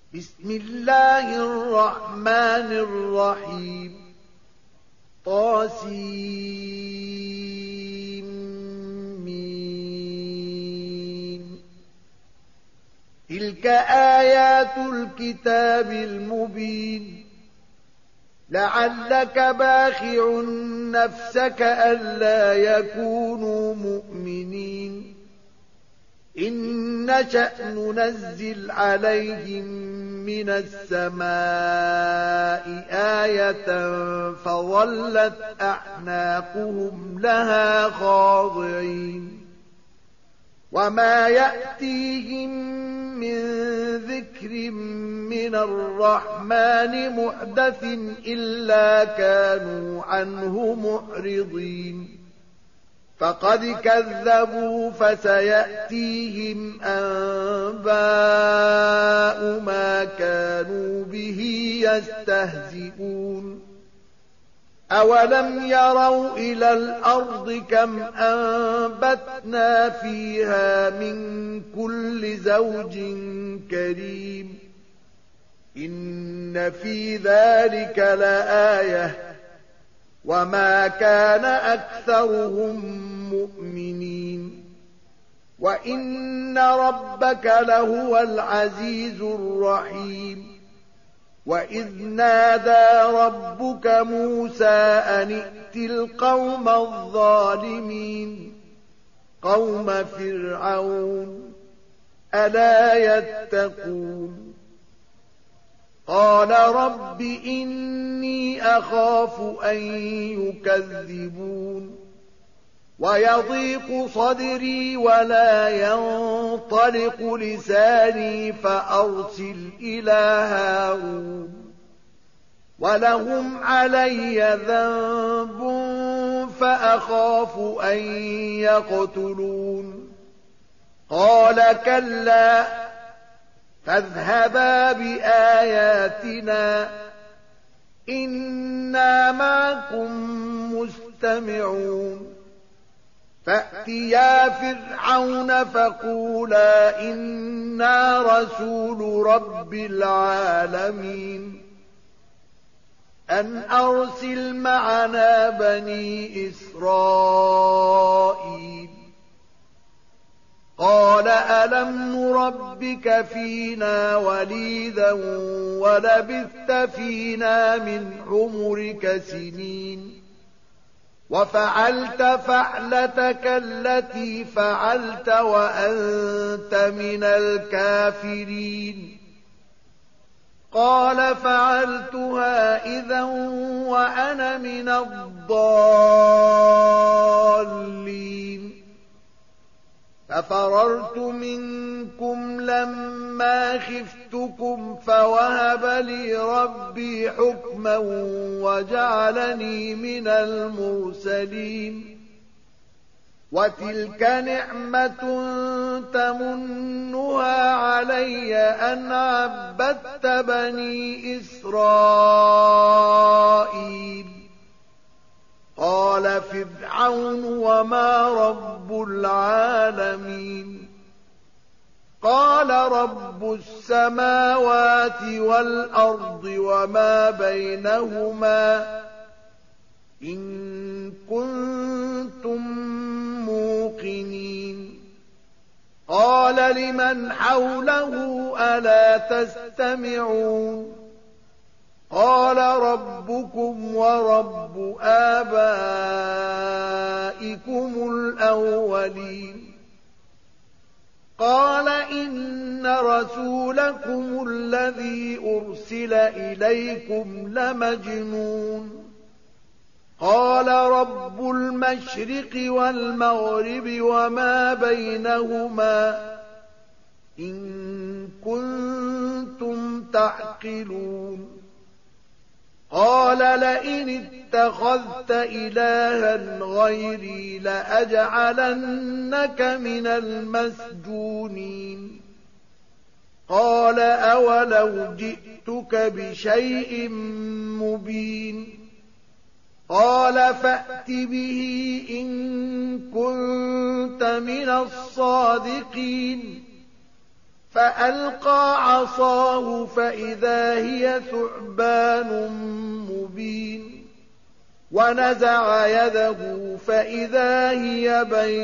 بسم الله الرحمن الرحيم طاسيم. تلك آيات الكتاب المبين. لعلك باخع نفسك ألا يكونوا مؤمنين. إن نشأ ننزل عليهم من السماء آية فظلت أعناقهم لها خاضعين. وما يأتيهم من ذكر من الرحمن محدث إلا كانوا عنه معرضين. فقد كذبوا فسيأتيهم أنباء ما كانوا به يستهزئون. أولم يروا إلى الأرض كم أنبتنا فيها من كل زوج كريم. إن في ذلك لآية وما كان أكثرهم مؤمنين. وإن ربك لهو العزيز الرحيم. وإذ نادى ربك موسى أن ائت القوم الظالمين قوم فرعون ألا يتقون. قال رب إني أخاف أن يكذبون ويضيق صدري ولا ينطلق لساني فأرسل إلى هارون ولهم علي ذنب فأخاف أن يقتلون. قال كلا فاذهبا بآياتنا إنا معكم مستمعون. فأتيا فرعون فقولا إنا رسول رب العالمين أن أرسل معنا بني إسرائيل. قال ألم نربك فينا وليدا ولبثت فينا من عمرك سنين وفعلت فعلتك التي فعلت وأنت من الكافرين. قال فعلتها إذا وأنا من الضالين. ففررت منكم لما خفتكم فوهب لي ربي حكما وجعلني من المرسلين. وتلك نعمة تمنها علي أن عبدت بني إسرائيل. قال فرعون وما رب العالمين. قال رب السماوات والأرض وما بينهما إن كنتم موقنين. قال لمن حوله ألا تستمعون. قال ربكم ورب آبائكم الأولين. قال إن رسولكم الذي أرسل إليكم لمجنون. قال رب المشرق والمغرب وما بينهما إن كنتم تعقلون. قال لئن اتخذت إلها غيري لأجعلنك من المسجونين. قال أولو جئتك بشيء مبين. قال فأت به إن كنت من الصادقين. فألقى عصاه فإذا هي ثعبان مبين ونزع يده فإذا هي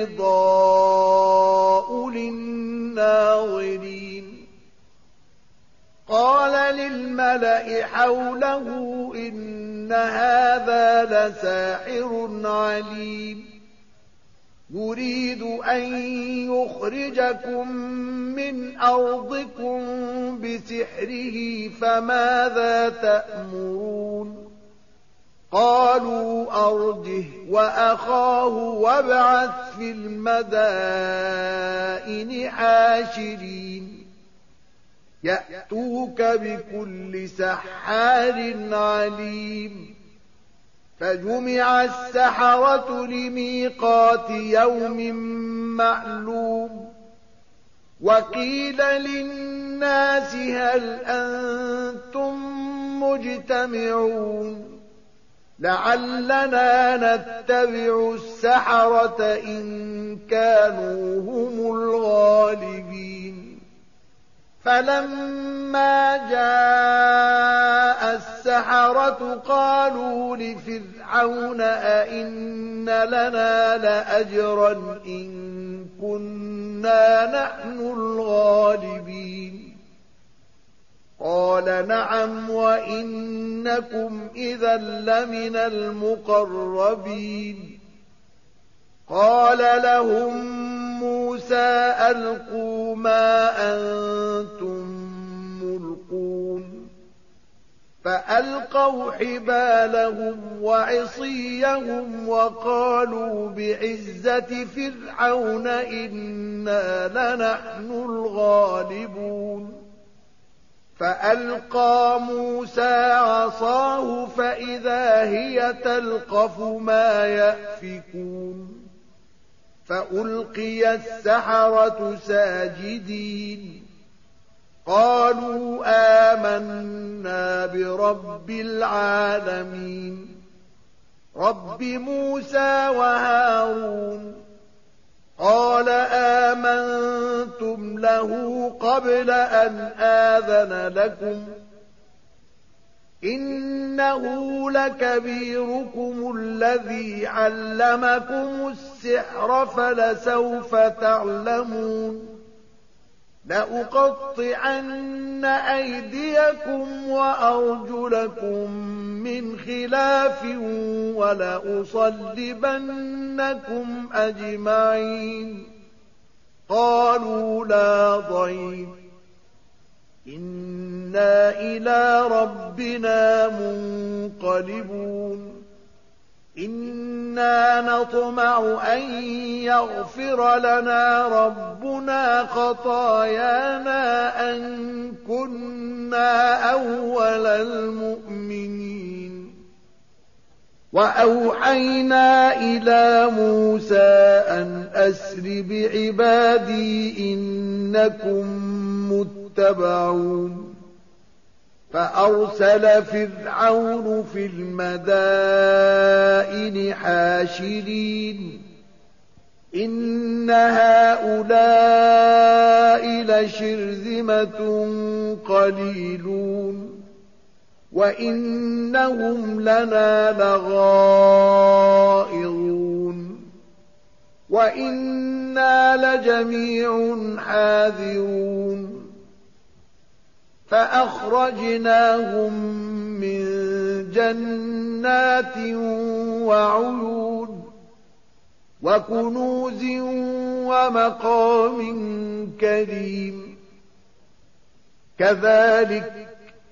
بيضاء للناظرين قال للملأ حوله إن هذا لساحر عليم يريد أن يخرجكم من أرضكم بسحره فماذا تأمرون قالوا أرجه وأخاه وابعث في المدائن حاشرين يأتوك بكل سحار عليم فجمع السحرة لميقات يوم معلوم وقيل للناس هل أنتم مجتمعون لعلنا نتبع السحرة إن كانوا هم الغالبين فلما جاء السحرة قالوا لفرعون أئن لنا لأجرا إن كنا نحن الغالبين قال نعم وإنكم إذا لمن المقربين قال لهم موسى ألقوا ما أنتم ملقون فألقوا حبالهم وعصيهم وقالوا بعزة فرعون إنا لنحن الغالبون فألقى موسى عصاه فإذا هي تلقف ما يأفكون فألقي السحرة ساجدين قالوا آمنا برب العالمين رب موسى وهارون قال آمنتم له قبل أن آذن لكم إنه لكبيركم الذي علمكم السحر فلسوف تعلمون لأقطعن أيديكم وأرجلكم من خلاف ولأصلبنكم أجمعين قالوا لا ضير إنا إلى ربنا منقلبون إنا نطمع أن يغفر لنا ربنا خطايانا أن كنا أول المؤمنين وأوحينا إلى موسى أن أسر بعبادي إنكم متبعون فأرسل فرعون في المدائن حاشرين إن هؤلاء لشرذمة قليلون وإنهم لنا لغائظون وإنا لجميع حاذرون فأخرجناهم من جنات وعيون وكنوز ومقام كريم كذلك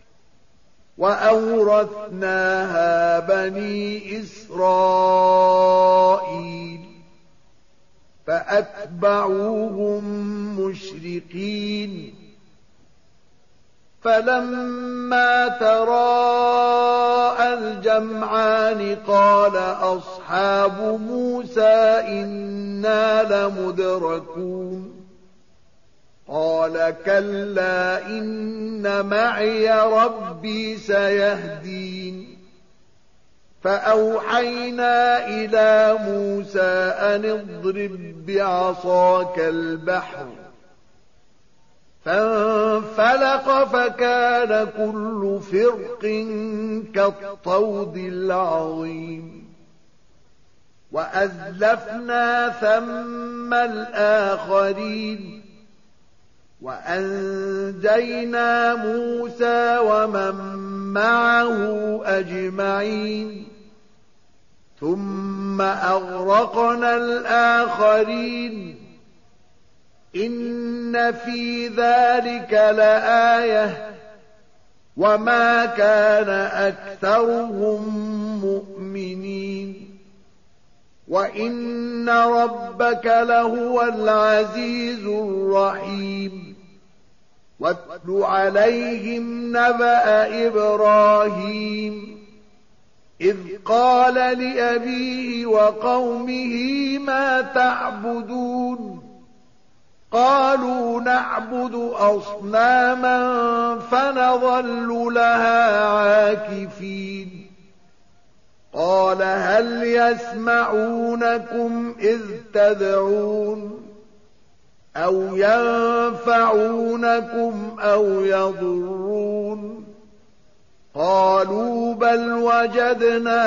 وأورثناها بني إسرائيل فأتبعوهم مشرقين فلما تراءى الجمعان قال أصحاب موسى إنا لمدركون قال كلا إن معي ربي سيهدين فأوحينا إلى موسى أن اضرب بعصاك البحر فانفلق فكان كل فرق كالطود العظيم وأزلفنا ثم الآخرين وأنجينا موسى ومن معه أجمعين ثم أغرقنا الآخرين إن في ذلك لآية وما كان أكثرهم مؤمنين وإن ربك لهو العزيز الرحيم واتل عليهم نبأ إبراهيم إذ قال لأبيه وقومه ما تعبدون قالوا نعبد أصناما فنظل لها عاكفين قال هل يسمعونكم إذ تدعون أو ينفعونكم أو يضرون قالوا بل وجدنا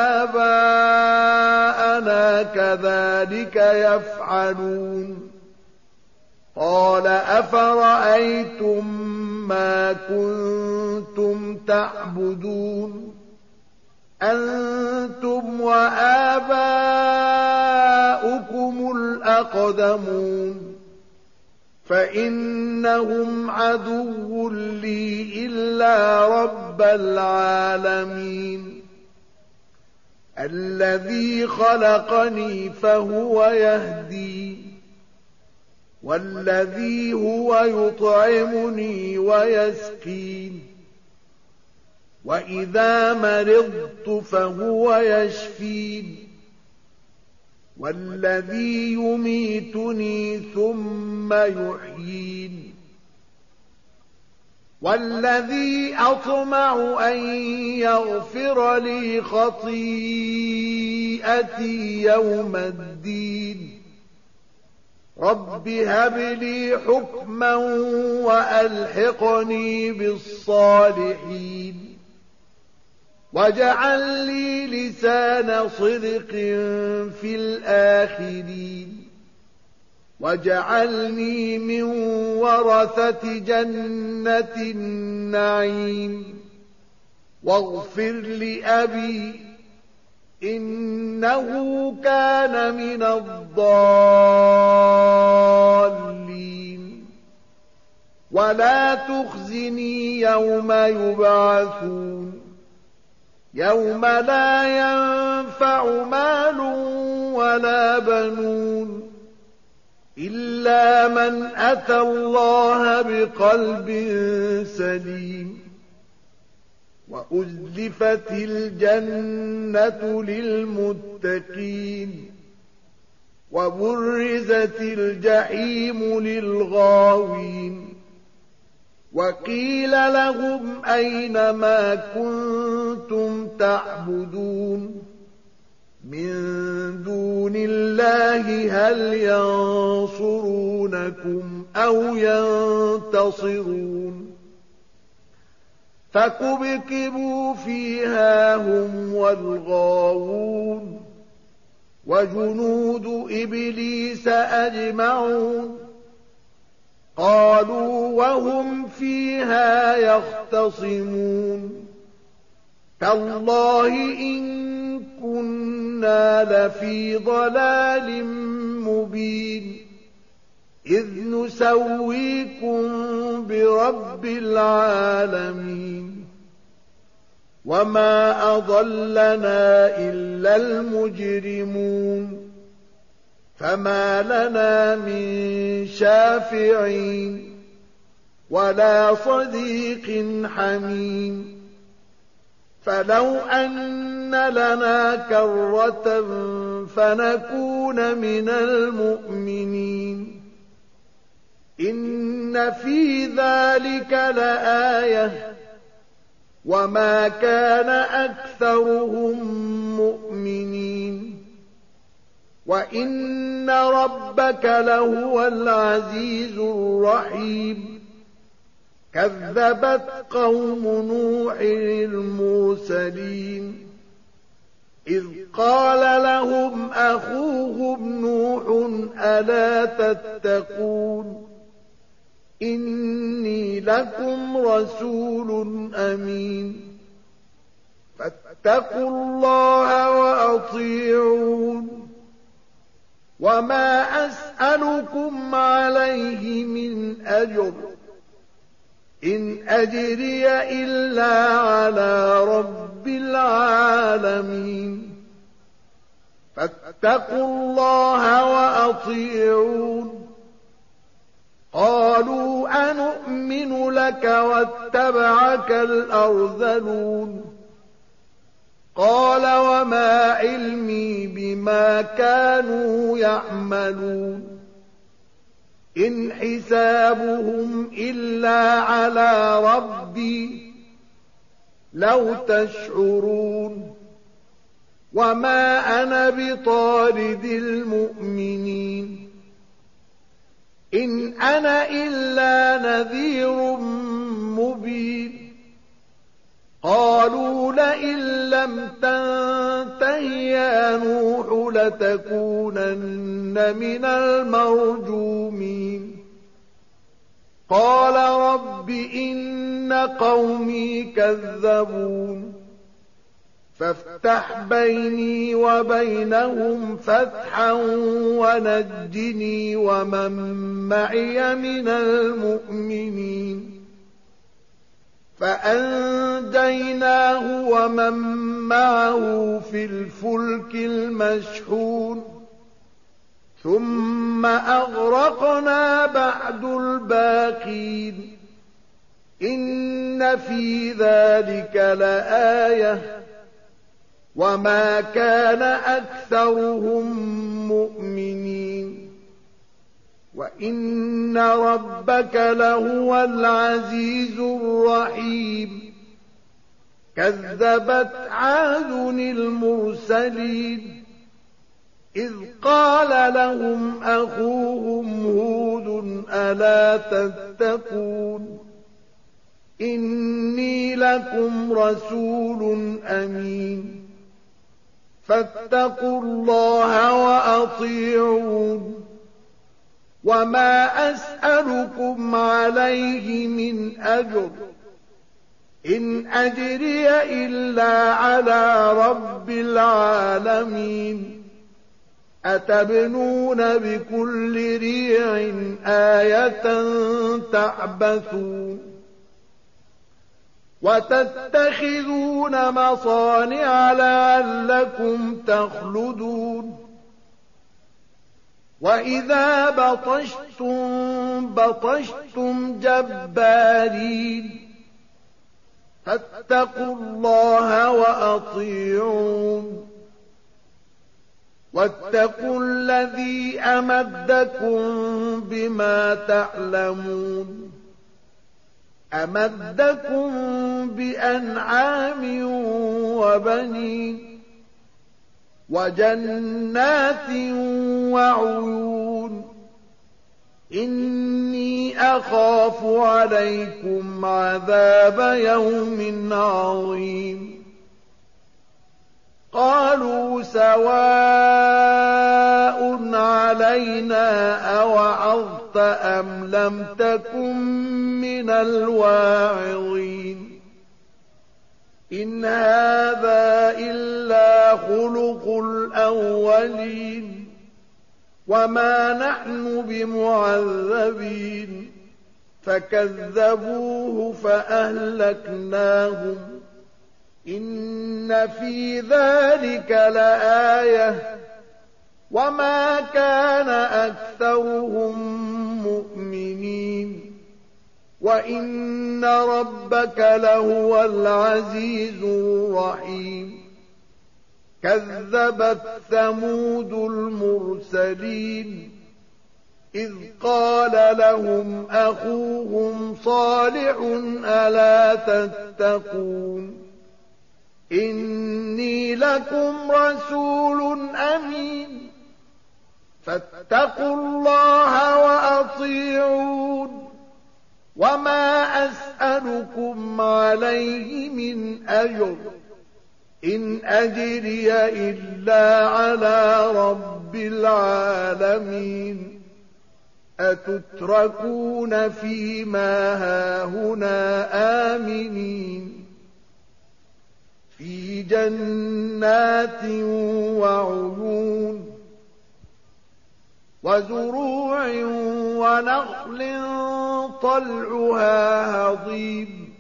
آباءنا كذلك يفعلون قال أفرأيتم ما كنتم تعبدون أنتم وآباؤكم الأقدمون فإنهم عدو لي إلا رب العالمين الذي خلقني فهو يهدين والذي هو يطعمني ويسقين وإذا مرضت فهو يشفين والذي يميتني ثم يحيين والذي أطمع أن يغفر لي خطيئتي يوم الدين رب هب لي حكما وألحقني بالصالحين واجعل لي لسان صدق في الآخرين واجعلني من ورثة جنة النعيم واغفر لأبي إنه كان من الضالين ولا تخزني يوم يبعثون يوم لا ينفع مال ولا بنون إلا من أتى الله بقلب سليم وأزلفت الجنة للمتقين وبرزت الجحيم للغاوين وقيل لهم أين ما كنتم تعبدون من دون الله هل ينصرونكم أو ينتصرون فكبكبوا فيها هم والغاوون وجنود إبليس أجمعون قالوا وهم فيها يختصمون تالله إن كنا لفي ضلال مبين إذ نسويكم برب العالمين وما أضلنا إلا المجرمون فما لنا من شافعين ولا صديق حميم فلو أن لنا كرة فنكون من المؤمنين إن في ذلك لآية وما كان أكثرهم مؤمنين وإن ربك لهو العزيز الرحيم كذبت قوم نوح المرسلين إذ قال لهم أخوهم نوح ألا تتقون إني لكم رسول أمين فاتقوا الله وأطيعون وما أسألكم عليه من أجر إن أجري إلا على رب العالمين فاتقوا الله وأطيعون قالوا أنؤمن لك واتبعك الأرذلون قال وما علمي بما كانوا يعملون إن حسابهم إلا على ربي لو تشعرون وما أنا بطارد المؤمنين إن أنا إلا نذير مبين قالوا لئن لم تنته يا نوح لتكونن من المرجومين قال رب إن قومي كذبون فافتح بيني وبينهم فتحا ونجني ومن معي من المؤمنين فأنجيناه ومن معه في الفلك المشحون ثم أغرقنا بعد الباقين إن في ذلك لآية وما كان أكثرهم مؤمنين وإن ربك لهو العزيز الرحيم كذبت عاد المرسلين إذ قال لهم أخوهم هود ألا تتقون إني لكم رسول أمين فاتقوا الله وأطيعون وما أسألكم عليه من أجر إن أجري إلا على رب العالمين أتبنون بكل ريع آية تعبثون وتتخذون مصانع لعلكم تخلدون وإذا بطشتم جبارين فاتقوا الله وأطيعون واتقوا الذي أمدكم بما تعلمون أمدكم بأنعام وبنين وجنات وعيون إني أخاف عليكم عذاب يوم عظيم قالوا سواء علينا أوعظت أم لم تكن من الواعظين إن هذا إلا خلق الأولين وما نحن بمعذبين فكذبوه فأهلكناهم إن في ذلك لآية وما كان أكثرهم مؤمنين وإن ربك لهو العزيز الرحيم كذبت ثمود المرسلين إذ قال لهم أخوهم صالح ألا تتقون إني لكم رسول أمين فاتقوا الله وأطيعون وما أسألكم عليه من أجر إن أجري إلا على رب العالمين أتتركون فيما هاهنا آمنين في جنات وعيون وزروع ونخل طلعها هضيم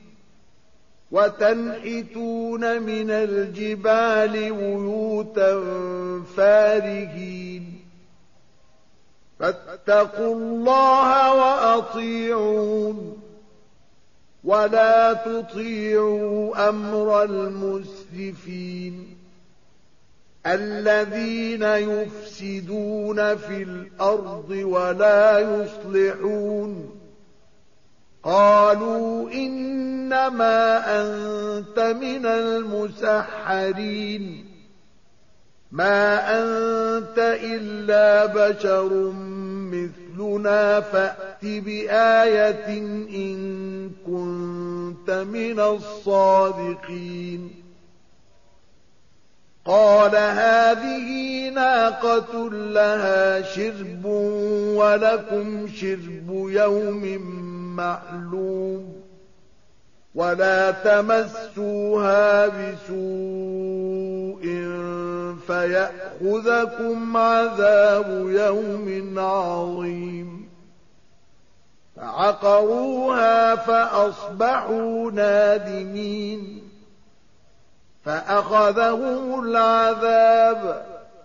وتنحتون من الجبال بيوتا فارهين فاتقوا الله وأطيعون ولا تطيعوا أمر المسرفين الذين يفسدون في الأرض ولا يصلحون قالوا إنما أنت من المسحرين ما أنت إلا بشر مثلنا فأت بآية إن كنت من الصادقين قال هذه ناقة لها شرب ولكم شرب يوم معلوم ولا تمسوها بسوء فيأخذكم عذاب يوم عظيم فعقروها فأصبحوا نادمين فأخذهم العذاب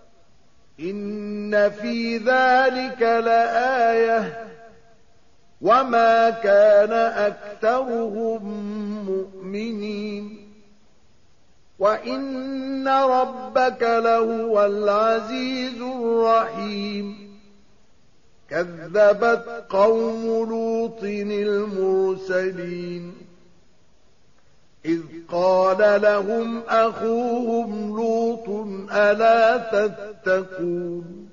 إن في ذلك لآية وما كان أكثرهم مؤمنين وإن ربك لهو العزيز الرحيم كذبت قوم لوط المرسلين إذ قال لهم أخوهم لوط ألا تتقون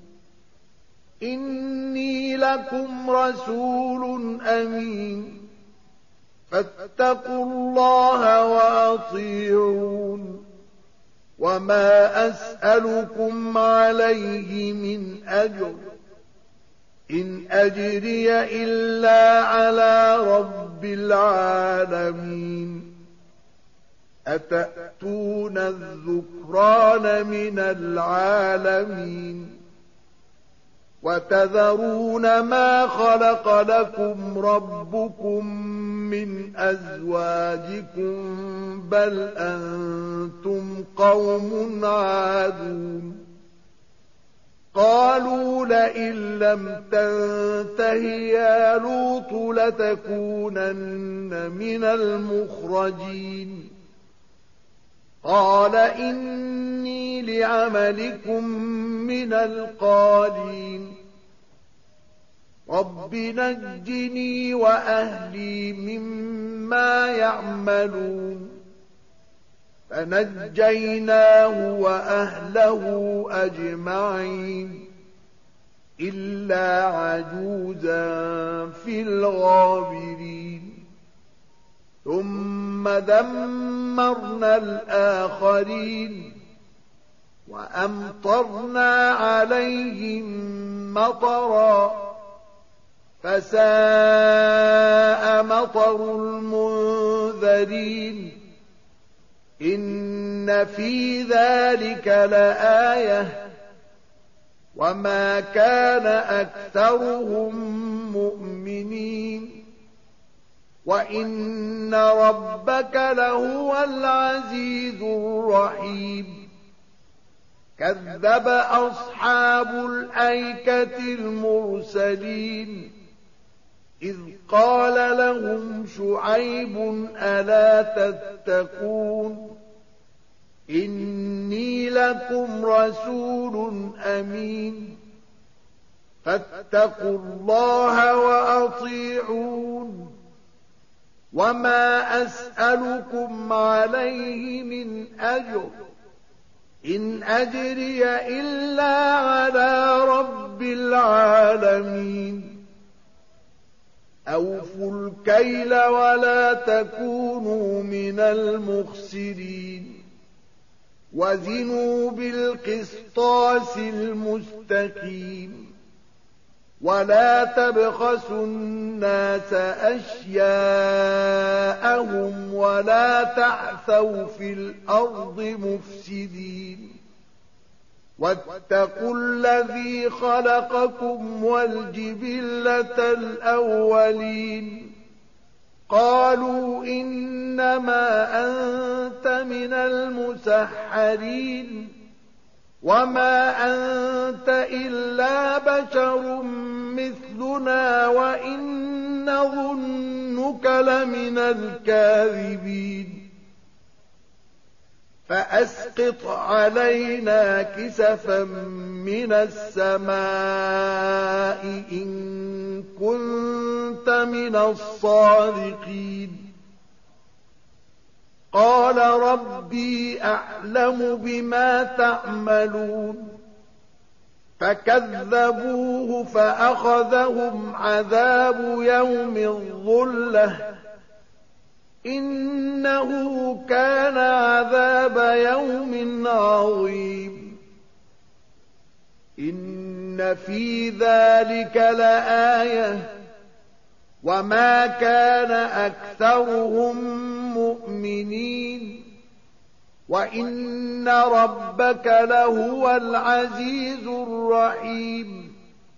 إني لكم رسول أمين فاتقوا الله وأطيعون وما أسألكم عليه من أجر إن أجري إلا على رب العالمين أتأتون الذكران من العالمين وتذرون ما خلق لكم ربكم من أزواجكم بل أنتم قوم عادون قالوا لئن لم تنته يا لوط لتكونن من المخرجين قال إني لعملكم من القالين رب نجني وأهلي مما يعملون فنجيناه وأهله أجمعين إلا عجوزا في الغابرين ثم دمرنا الآخرين وأمطرنا عليهم مطرا فساء مطر المنذرين إن في ذلك لآية وما كان أكثرهم مؤمنين وإن ربك لهو العزيز الرحيم كذب أصحاب الأيكة المرسلين إذ قال لهم شعيب ألا تتقون إني لكم رسول أمين فاتقوا الله وأطيعون وما أسألكم عليه من أجر إن أجري إلا على رب العالمين أوفوا الكيل ولا تكونوا من المخسرين وزنوا بالقسطاس المستقيم ولا تبخسوا الناس أشياءهم ولا تعثوا في الأرض مفسدين واتقوا الذي خلقكم والجبلة الأولين قالوا إنما أنت من المسحرين وما أنت إلا بشر مثلنا وإن نظنك لمن الكاذبين فأسقط علينا كسفا من السماء إن كنت من الصادقين قال ربي أعلم بما تعملون فكذبوه فأخذهم عذاب يوم الظلة إنه كان عذاب يوم عظيم إن في ذلك لآية وما كان أكثرهم مؤمنين وإن ربك لهو العزيز الرحيم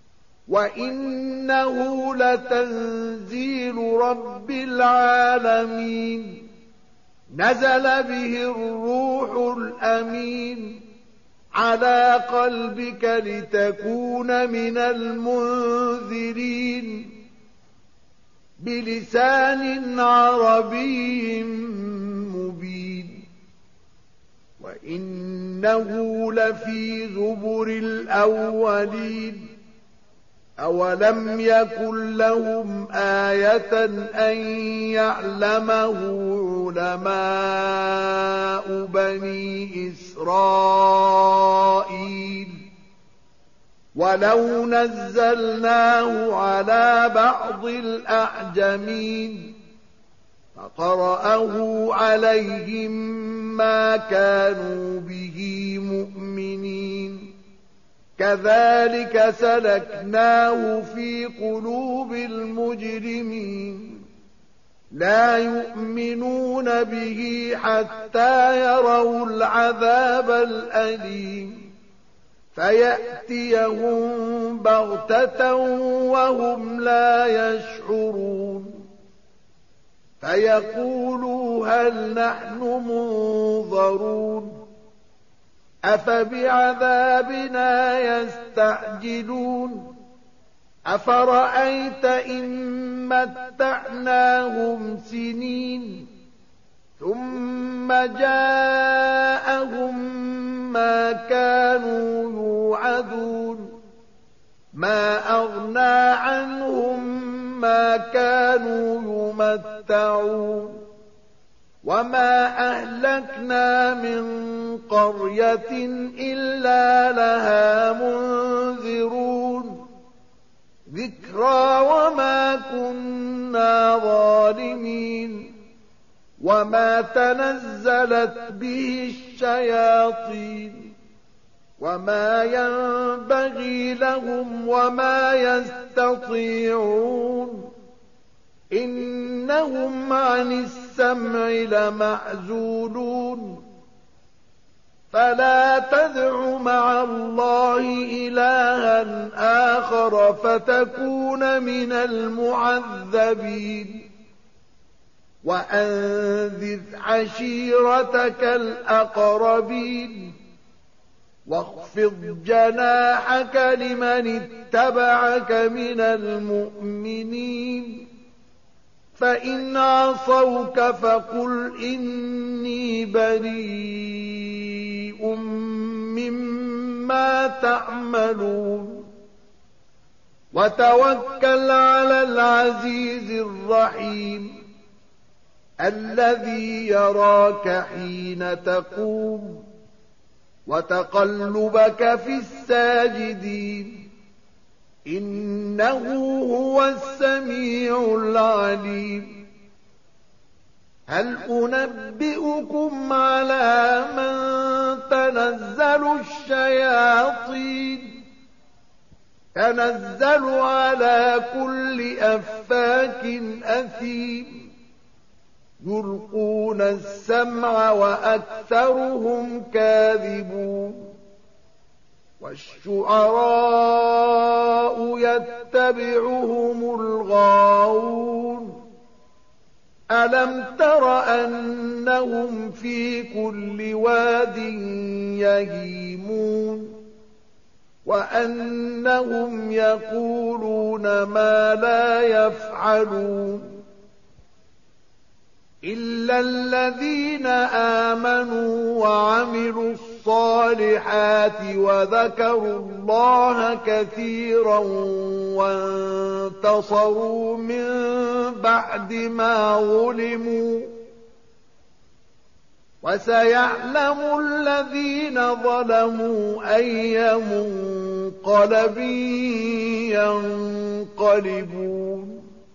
وإنه لتنزيل رب العالمين نزل به الروح الأمين على قلبك لتكون من المنذرين بلسان عربي مبين وإنه لفي زبر الأولين أولم يكن لهم آية أن يعلمه علماء بني إسرائيل ولو نزلناه على بعض الأعجمين فقرأه عليهم ما كانوا به مؤمنين كذلك سلكناه في قلوب المجرمين لا يؤمنون به حتى يروا العذاب الأليم فيأتيهم بغتة وهم لا يشعرون فيقولوا هل نحن منظرون أفبعذابنا يستعجلون أفرأيت إن متعناهم سنين ثم جاءهم ما كانوا يوعدون ما أغنى عنهم ما كانوا يمتعون وما أهلكنا من قرية إلا لها منذرون ذكرى وما كنا ظالمين وما تنزلت به الشياطين وما ينبغي لهم وما يستطيعون إنهم عن السمع لمعزولون فلا تدع مع الله إلها آخر فتكون من المعذبين وأنذر عشيرتك الأقربين واخفض جناحك لمن اتبعك من المؤمنين فإن عصوك فقل إني بريء مما تعملون وتوكل على العزيز الرحيم الذي يراك حين تقوم وتقلبك في الساجدين إنه هو السميع العليم هل أنبئكم على من تنزل الشياطين تنزل على كل أفاك أثيم يلقون السمع وأكثرهم كاذبون والشعراء يتبعهم الغاوون ألم تر أنهم في كل واد يهيمون وأنهم يقولون ما لا يفعلون إلا الذين آمنوا وعملوا الصالحات وذكروا الله كثيرا وانتصروا من بعد ما ظلموا وسيعلم الذين ظلموا أي منقلب ينقلبون